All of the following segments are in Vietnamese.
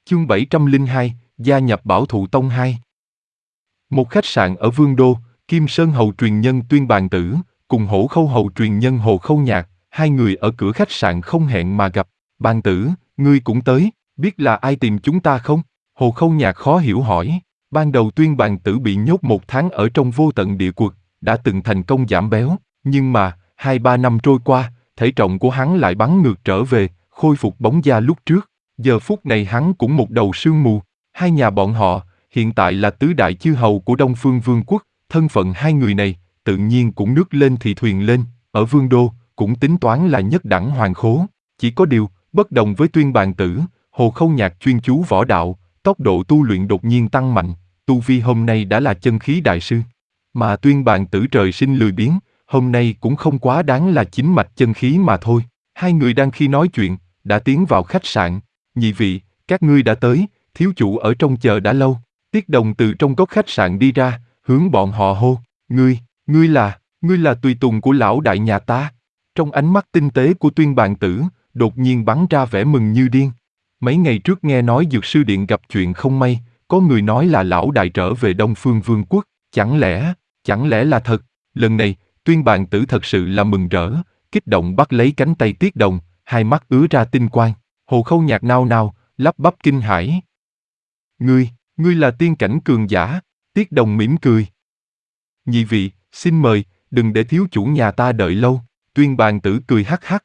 Chương 702, gia nhập Bảo Thụ Tông 2. Một khách sạn ở Vương Đô, Kim Sơn Hầu truyền nhân Tuyên Bàn Tử, cùng Hổ Khâu Hầu truyền nhân Hồ Khâu Nhạc, hai người ở cửa khách sạn không hẹn mà gặp. Bàn Tử, ngươi cũng tới, biết là ai tìm chúng ta không? Hồ Khâu Nhạc khó hiểu hỏi. Ban đầu Tuyên Bàn Tử bị nhốt 1 tháng ở trong vô tận địa quật, đã từng thành công giảm béo, nhưng mà, 2-3 năm trôi qua, thể trọng của hắn lại bắn ngược trở về, khôi phục bóng da lúc trước. Giờ phút này hắn cũng một đầu sương mù. Hai nhà bọn họ, hiện tại là tứ đại chư hầu của Đông Phương Vương quốc, thân phận hai người này, tự nhiên cũng nước lên thì thuyền lên, ở Vương Đô, cũng tính toán là nhất đẳng hoàng khố. Chỉ có điều, bất đồng với Tuyên Bàn Tử, Hồ Khâu Nhạc chuyên chú võ đạo, tốc độ tu luyện đột nhiên tăng mạnh, tu vi hôm nay đã là chân khí đại sư. Mà Tuyên Bàn Tử trời sinh lười biếng, hôm nay cũng không quá đáng là chính mạch chân khí mà thôi. Hai người đang khi nói chuyện, đã tiến vào khách sạn. Nhị vị, các ngươi đã tới, thiếu chủ ở trong chờ đã lâu. Tiết Đồng từ trong góc khách sạn đi ra, hướng bọn họ hô, ngươi là tùy tùng của lão đại nhà ta. Trong ánh mắt tinh tế của Tuyên Bàn Tử, đột nhiên bắn ra vẻ mừng như điên. Mấy ngày trước nghe nói Dược Sư Điện gặp chuyện không may, có người nói là lão đại trở về Đông Phương Vương quốc, chẳng lẽ là thật? Lần này, Tuyên Bàn Tử thật sự là mừng rỡ, kích động bắt lấy cánh tay Tiết Đồng, hai mắt ứa ra tinh quang. Hồ Khâu Nhạc nao nao, lắp bắp kinh hãi. Ngươi là tiên cảnh cường giả, Tiết Đồng mỉm cười. Nhị vị, xin mời, đừng để thiếu chủ nhà ta đợi lâu, Tuyên Bàn Tử cười hắc hắc.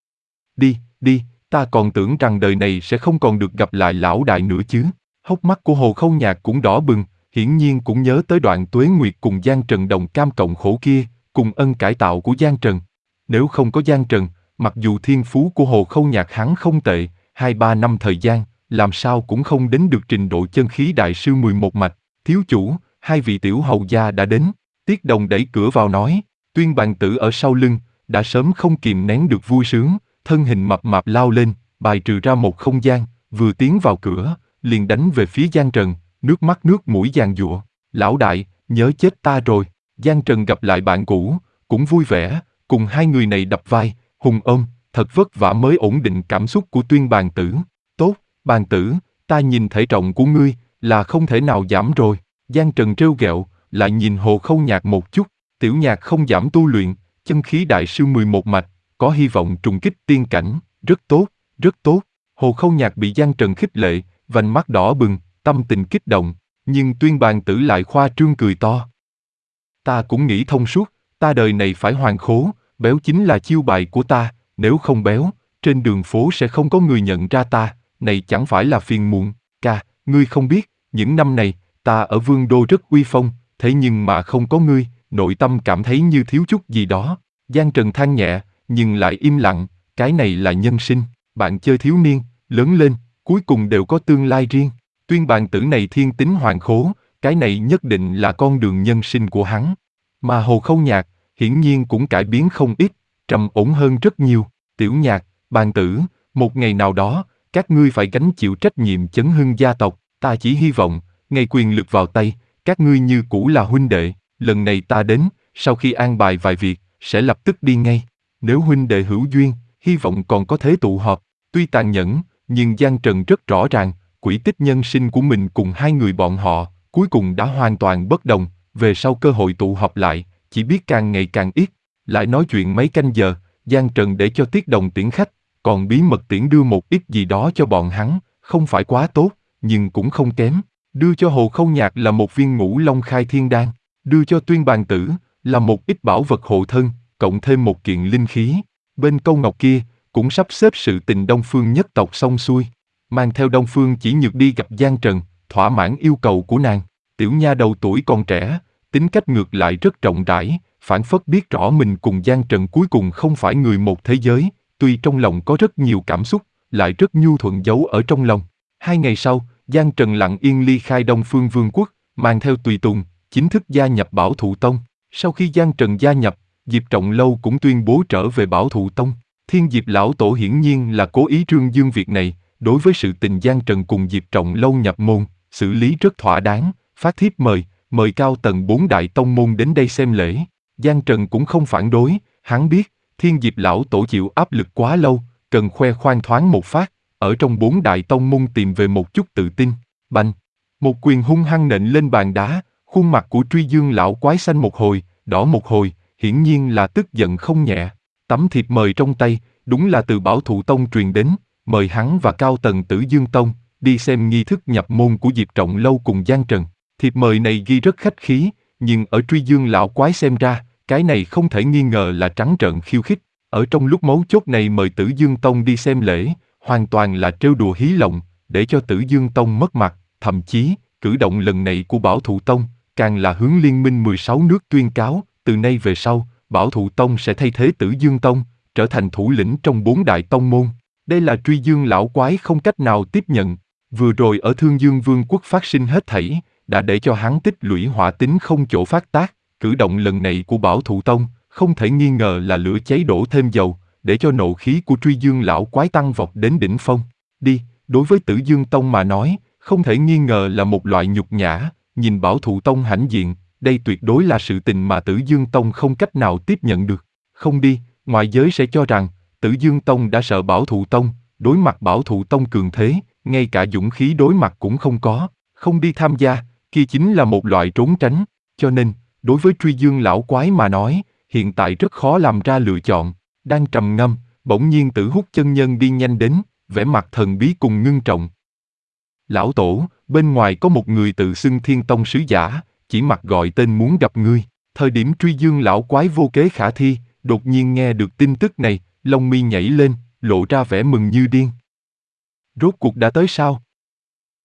Đi, ta còn tưởng rằng đời này sẽ không còn được gặp lại lão đại nữa chứ. Hốc mắt của Hồ Khâu Nhạc cũng đỏ bừng, hiển nhiên cũng nhớ tới đoạn Tuế Nguyệt cùng Giang Trần đồng cam cộng khổ kia, cùng ân cải tạo của Giang Trần. Nếu không có Giang Trần, mặc dù thiên phú của Hồ Khâu Nhạc hắn không tệ, 2-3 năm thời gian, làm sao cũng không đến được trình độ chân khí đại sư 11 mạch. Thiếu chủ, hai vị tiểu hầu gia đã đến. Tiết Đồng đẩy cửa vào nói. Tuyên Bàn Tử ở sau lưng, đã sớm không kìm nén được vui sướng, thân hình mập mạp lao lên, bài trừ ra một không gian, vừa tiến vào cửa, liền đánh về phía Giang Trần, nước mắt nước mũi giàn giụa. Lão đại, nhớ chết ta rồi. Giang Trần gặp lại bạn cũ, cũng vui vẻ, cùng hai người này đập vai, hùng ôm, thật vất vả mới ổn định cảm xúc của Tuyên Bàn Tử. Tốt, Bàn Tử, ta nhìn thể trọng của ngươi, là không thể nào giảm rồi. Giang Trần trêu ghẹo, lại nhìn Hồ Khâu Nhạc một chút, tiểu nhạc không giảm tu luyện, chân khí đại sư 11 mạch, có hy vọng trùng kích tiên cảnh, rất tốt. Hồ Khâu Nhạc bị Giang Trần khích lệ, vành mắt đỏ bừng, tâm tình kích động, nhưng Tuyên Bàn Tử lại khoa trương cười to. Ta cũng nghĩ thông suốt, ta đời này phải hoàn khố, béo chính là chiêu bài của ta, nếu không béo, trên đường phố sẽ không có người nhận ra ta, này chẳng phải là phiền muộn. Ca, ngươi không biết, những năm này, ta ở Vương Đô rất uy phong, thế nhưng mà không có ngươi, nội tâm cảm thấy như thiếu chút gì đó. Giang Trần than nhẹ, nhưng lại im lặng, cái này là nhân sinh, bạn chơi thiếu niên, lớn lên, cuối cùng đều có tương lai riêng. Tuyên Bàn Tử này thiên tính hoàn khố, cái này nhất định là con đường nhân sinh của hắn. Mà Hồ Khâu Nhạc, hiển nhiên cũng cải biến không ít, trầm ổn hơn rất nhiều. Tiểu Nhạc, Bàn Tử, một ngày nào đó, các ngươi phải gánh chịu trách nhiệm chấn hưng gia tộc, ta chỉ hy vọng, ngày quyền lực vào tay, các ngươi như cũ là huynh đệ, lần này ta đến, sau khi an bài vài việc, sẽ lập tức đi ngay. Nếu huynh đệ hữu duyên, hy vọng còn có thể tụ họp. Tuy tàn nhẫn, nhưng Giang Trần rất rõ ràng, quỹ tích nhân sinh của mình cùng hai người bọn họ, cuối cùng đã hoàn toàn bất đồng, về sau cơ hội tụ họp lại, chỉ biết càng ngày càng ít. Lại nói chuyện mấy canh giờ, Giang Trần để cho Tiết Đồng tiễn khách, còn bí mật tiễn đưa một ít gì đó cho bọn hắn, không phải quá tốt, nhưng cũng không kém. Đưa cho Hồ Khâu Nhạc là một viên Ngũ Long Khai Thiên Đan, đưa cho Tuyên Bàn Tử là một ít bảo vật hộ thân, cộng thêm một kiện linh khí. Bên câu ngọc kia, cũng sắp xếp sự tình Đông Phương nhất tộc xong xuôi, mang theo Đông Phương Chỉ Nhược đi gặp Giang Trần, thỏa mãn yêu cầu của nàng. Tiểu nha đầu tuổi còn trẻ, tính cách ngược lại rất rộng rãi, phảng phất biết rõ mình cùng Giang Trần cuối cùng không phải người một thế giới, tuy trong lòng có rất nhiều cảm xúc, lại rất nhu thuận giấu ở trong lòng. 2 ngày sau, Giang Trần lặng yên ly khai Đông Phương Vương quốc, mang theo tùy tùng, chính thức gia nhập Bảo Thụ Tông. Sau khi Giang Trần gia nhập, Diệp Trọng Lâu cũng tuyên bố trở về Bảo Thụ Tông. Thiên Diệp lão tổ hiển nhiên là cố ý trương dương việc này, đối với sự tình Giang Trần cùng Diệp Trọng Lâu nhập môn, xử lý rất thỏa đáng, phát thiếp mời cao tầng 4 đại tông môn đến đây xem lễ. Giang Trần cũng không phản đối, hắn biết, Thiên Diệp lão tổ chịu áp lực quá lâu, cần khoe khoang thoáng một phát, ở trong 4 đại tông môn tìm về một chút tự tin. Bành! Một quyền hung hăng nện lên bàn đá, khuôn mặt của Truy Dương lão quái xanh một hồi, đỏ một hồi, hiển nhiên là tức giận không nhẹ. Tấm thiệp mời trong tay, đúng là từ Bảo Thụ Tông truyền đến, mời hắn và cao tầng Tử Dương Tông đi xem nghi thức nhập môn của Diệp Trọng Lâu cùng Giang Trần. Thiệp mời này ghi rất khách khí, nhưng ở Truy Dương lão quái xem ra, cái này không thể nghi ngờ là trắng trợn khiêu khích. Ở trong lúc mấu chốt này mời Tử Dương Tông đi xem lễ, hoàn toàn là trêu đùa hí lộng, để cho Tử Dương Tông mất mặt. Thậm chí, cử động lần này của Bảo Thụ Tông, càng là hướng Liên minh 16 nước tuyên cáo, từ nay về sau, Bảo Thụ Tông sẽ thay thế Tử Dương Tông, trở thành thủ lĩnh trong 4 đại tông môn. Đây là Truy Dương lão quái không cách nào tiếp nhận. Vừa rồi ở Thương Dương Vương quốc phát sinh hết thảy, đã để cho hắn tích lũy hỏa tính không chỗ phát tác. Cử động lần này của Bảo Thụ Tông, không thể nghi ngờ là lửa cháy đổ thêm dầu, để cho nộ khí của Truy Dương lão quái tăng vọt đến đỉnh phong. Đối với Tử Dương Tông mà nói, không thể nghi ngờ là một loại nhục nhã. Nhìn Bảo Thụ Tông hãnh diện, đây tuyệt đối là sự tình mà Tử Dương Tông không cách nào tiếp nhận được. Không đi, ngoại giới sẽ cho rằng, Tử Dương Tông đã sợ Bảo Thụ Tông, đối mặt Bảo Thụ Tông cường thế, ngay cả dũng khí đối mặt cũng không có. Không đi tham gia, kia chính là một loại trốn tránh. Cho nên, đối với Truy Dương lão quái mà nói, hiện tại rất khó làm ra lựa chọn. Đang trầm ngâm, bỗng nhiên Tử Hút chân nhân đi nhanh đến, vẻ mặt thần bí cùng ngưng trọng. Lão Tổ, bên ngoài có một người tự xưng Thiên Tông sứ giả, chỉ mặc gọi tên muốn gặp ngươi. Thời điểm Truy Dương lão quái vô kế khả thi, đột nhiên nghe được tin tức này, lông mi nhảy lên, lộ ra vẻ mừng như điên. Rốt cuộc đã tới sao?